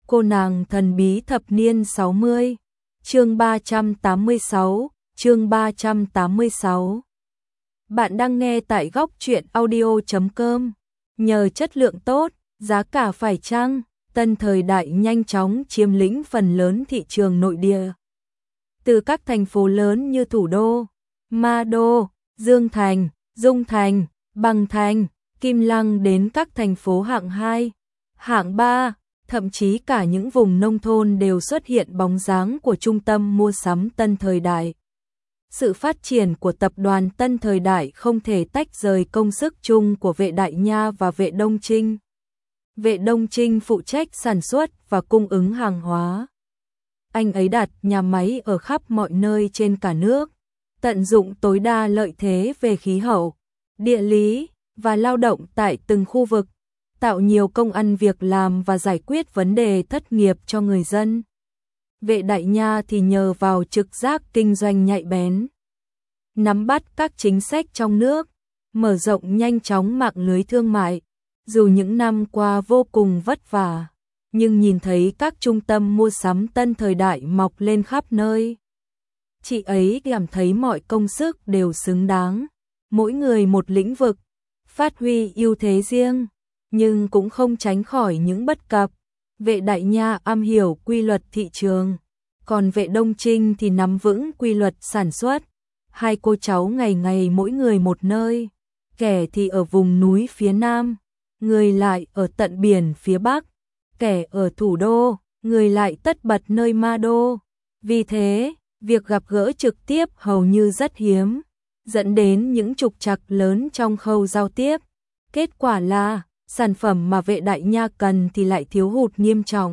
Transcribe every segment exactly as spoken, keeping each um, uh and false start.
Cô nàng thần bí thập niên sáu mươi, chương ba trăm tám mươi sáu, chương ba trăm tám mươi sáu. Bạn đang nghe tại góc truyện audio chấm com. Nhờ chất lượng tốt, giá cả phải chăng, Tân Thời Đại nhanh chóng chiếm lĩnh phần lớn thị trường nội địa. Từ các thành phố lớn như Thủ Đô, Ma Đô, Dương Thành, Dung Thành, Bằng Thành, Kim Lăng đến các thành phố hạng hai, hạng ba, thậm chí cả những vùng nông thôn đều xuất hiện bóng dáng của trung tâm mua sắm Tân Thời Đại. Sự phát triển của tập đoàn Tân Thời Đại không thể tách rời công sức chung của Vệ Đại Nha và Vệ Đông Trinh. Vệ Đông Trinh phụ trách sản xuất và cung ứng hàng hóa. Anh ấy đặt nhà máy ở khắp mọi nơi trên cả nước, tận dụng tối đa lợi thế về khí hậu, địa lý và lao động tại từng khu vực, tạo nhiều công ăn việc làm và giải quyết vấn đề thất nghiệp cho người dân. Vệ Đại Nha thì nhờ vào trực giác kinh doanh nhạy bén, nắm bắt các chính sách trong nước, mở rộng nhanh chóng mạng lưới thương mại. Dù những năm qua vô cùng vất vả, nhưng nhìn thấy các trung tâm mua sắm Tân Thời Đại mọc lên khắp nơi, chị ấy cảm thấy mọi công sức đều xứng đáng. Mỗi người một lĩnh vực, phát huy ưu thế riêng, nhưng cũng không tránh khỏi những bất cập. Vệ Đại Nha am hiểu quy luật thị trường, còn Vệ Đông Trinh thì nắm vững quy luật sản xuất. Hai cô cháu ngày ngày mỗi người một nơi, kẻ thì ở vùng núi phía Nam, người lại ở tận biển phía Bắc, kẻ ở Thủ Đô, người lại tất bật nơi Ma Đô. Vì thế, việc gặp gỡ trực tiếp hầu như rất hiếm, dẫn đến những trục trặc lớn trong khâu giao tiếp. Kết quả là, sản phẩm mà Vệ Đại Nha cần thì lại thiếu hụt nghiêm trọng,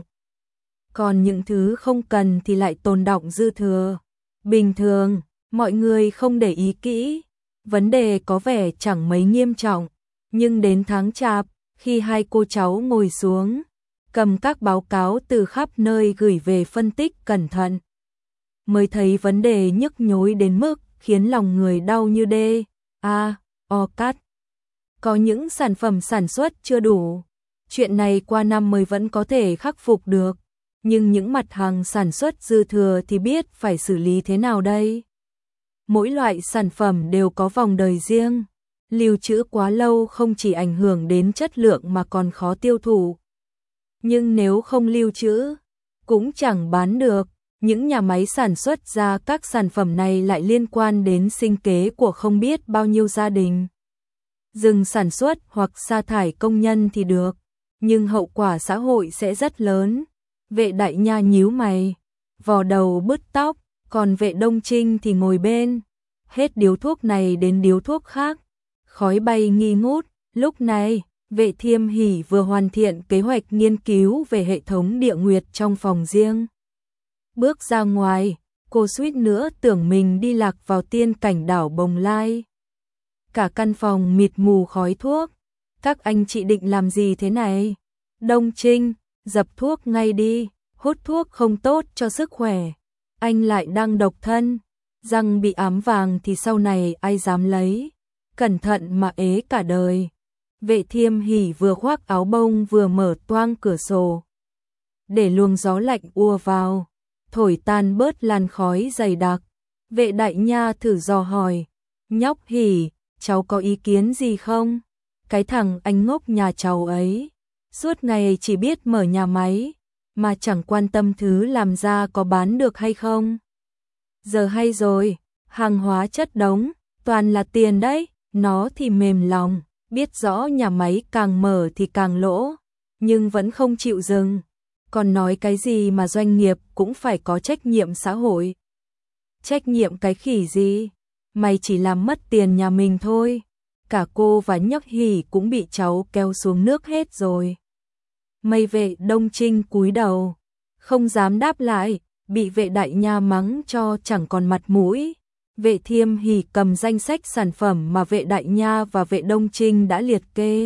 còn những thứ không cần thì lại tồn đọng dư thừa. Bình thường, mọi người không để ý kỹ, vấn đề có vẻ chẳng mấy nghiêm trọng, nhưng đến tháng Chạp, khi hai cô cháu ngồi xuống, cầm các báo cáo từ khắp nơi gửi về phân tích cẩn thận, mới thấy vấn đề nhức nhối đến mức khiến lòng người đau như đê, a, o cắt. Có những sản phẩm sản xuất chưa đủ, chuyện này qua năm mới vẫn có thể khắc phục được, nhưng những mặt hàng sản xuất dư thừa thì biết phải xử lý thế nào đây? Mỗi loại sản phẩm đều có vòng đời riêng, lưu trữ quá lâu không chỉ ảnh hưởng đến chất lượng mà còn khó tiêu thụ. Nhưng nếu không lưu trữ, cũng chẳng bán được. Những nhà máy sản xuất ra các sản phẩm này lại liên quan đến sinh kế của không biết bao nhiêu gia đình. Dừng sản xuất hoặc sa thải công nhân thì được, nhưng hậu quả xã hội sẽ rất lớn. Vệ Đại Nha nhíu mày, vò đầu bứt tóc, còn Vệ Đông Trinh thì ngồi bên, hết điếu thuốc này đến điếu thuốc khác, khói bay nghi ngút. Lúc này, Vệ Thiêm Hỷ vừa hoàn thiện kế hoạch nghiên cứu về hệ thống địa nguyệt trong phòng riêng. Bước ra ngoài, cô suýt nữa tưởng mình đi lạc vào tiên cảnh đảo Bồng Lai. Cả căn phòng mịt mù khói thuốc. Các anh chị định làm gì thế này? Đông Trinh, dập thuốc ngay đi, hút thuốc không tốt cho sức khỏe. Anh lại đang độc thân, răng bị ám vàng thì sau này ai dám lấy. Cẩn thận mà ế cả đời. Vệ Thiêm Hỷ vừa khoác áo bông vừa mở toang cửa sổ, để luồng gió lạnh ùa vào, thổi tan bớt làn khói dày đặc. Vệ Đại Nha thử dò hỏi, nhóc Hỷ, cháu có ý kiến gì không? Cái thằng anh ngốc nhà cháu ấy, suốt ngày chỉ biết mở nhà máy, mà chẳng quan tâm thứ làm ra có bán được hay không. Giờ hay rồi, hàng hóa chất đống, toàn là tiền đấy, nó thì mềm lòng, biết rõ nhà máy càng mở thì càng lỗ, nhưng vẫn không chịu dừng. Còn nói cái gì mà doanh nghiệp cũng phải có trách nhiệm xã hội. Trách nhiệm cái khỉ gì? Mày chỉ làm mất tiền nhà mình thôi. Cả cô và nhóc Hỷ cũng bị cháu kéo xuống nước hết rồi. Mây Vệ Đông Trinh cúi đầu, không dám đáp lại, bị Vệ Đại Nha mắng cho chẳng còn mặt mũi. Vệ Thiêm Hỷ cầm danh sách sản phẩm mà Vệ Đại Nha và Vệ Đông Trinh đã liệt kê,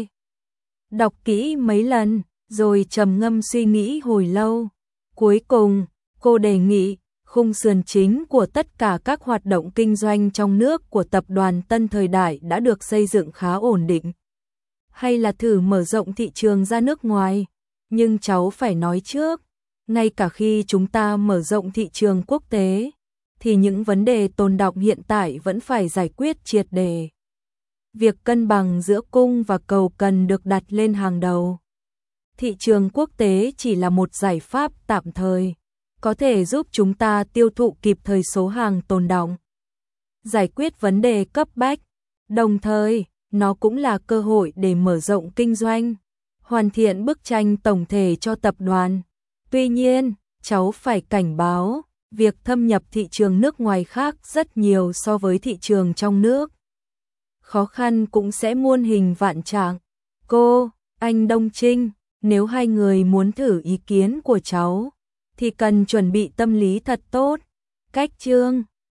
đọc kỹ mấy lần, rồi trầm ngâm suy nghĩ hồi lâu. Cuối cùng, cô đề nghị khung sườn chính của tất cả các hoạt động kinh doanh trong nước của tập đoàn Tân Thời Đại đã được xây dựng khá ổn định. Hay là thử mở rộng thị trường ra nước ngoài? Nhưng cháu phải nói trước, Ngay cả khi chúng ta mở rộng thị trường quốc tế, thì những vấn đề tồn đọng hiện tại vẫn phải giải quyết triệt để. Việc cân bằng giữa cung và cầu cần được đặt lên hàng đầu. Thị trường quốc tế chỉ là một giải pháp tạm thời, có thể giúp chúng ta tiêu thụ kịp thời số hàng tồn đọng, giải quyết vấn đề cấp bách, đồng thời, nó cũng là cơ hội để mở rộng kinh doanh, hoàn thiện bức tranh tổng thể cho tập đoàn. Tuy nhiên, cháu phải cảnh báo, việc thâm nhập thị trường nước ngoài khác rất nhiều so với thị trường trong nước. Khó khăn cũng sẽ muôn hình vạn trạng. Cô, anh Đông Trinh, nếu hai người muốn thử ý kiến của cháu, thì cần chuẩn bị tâm lý thật tốt. Cách chương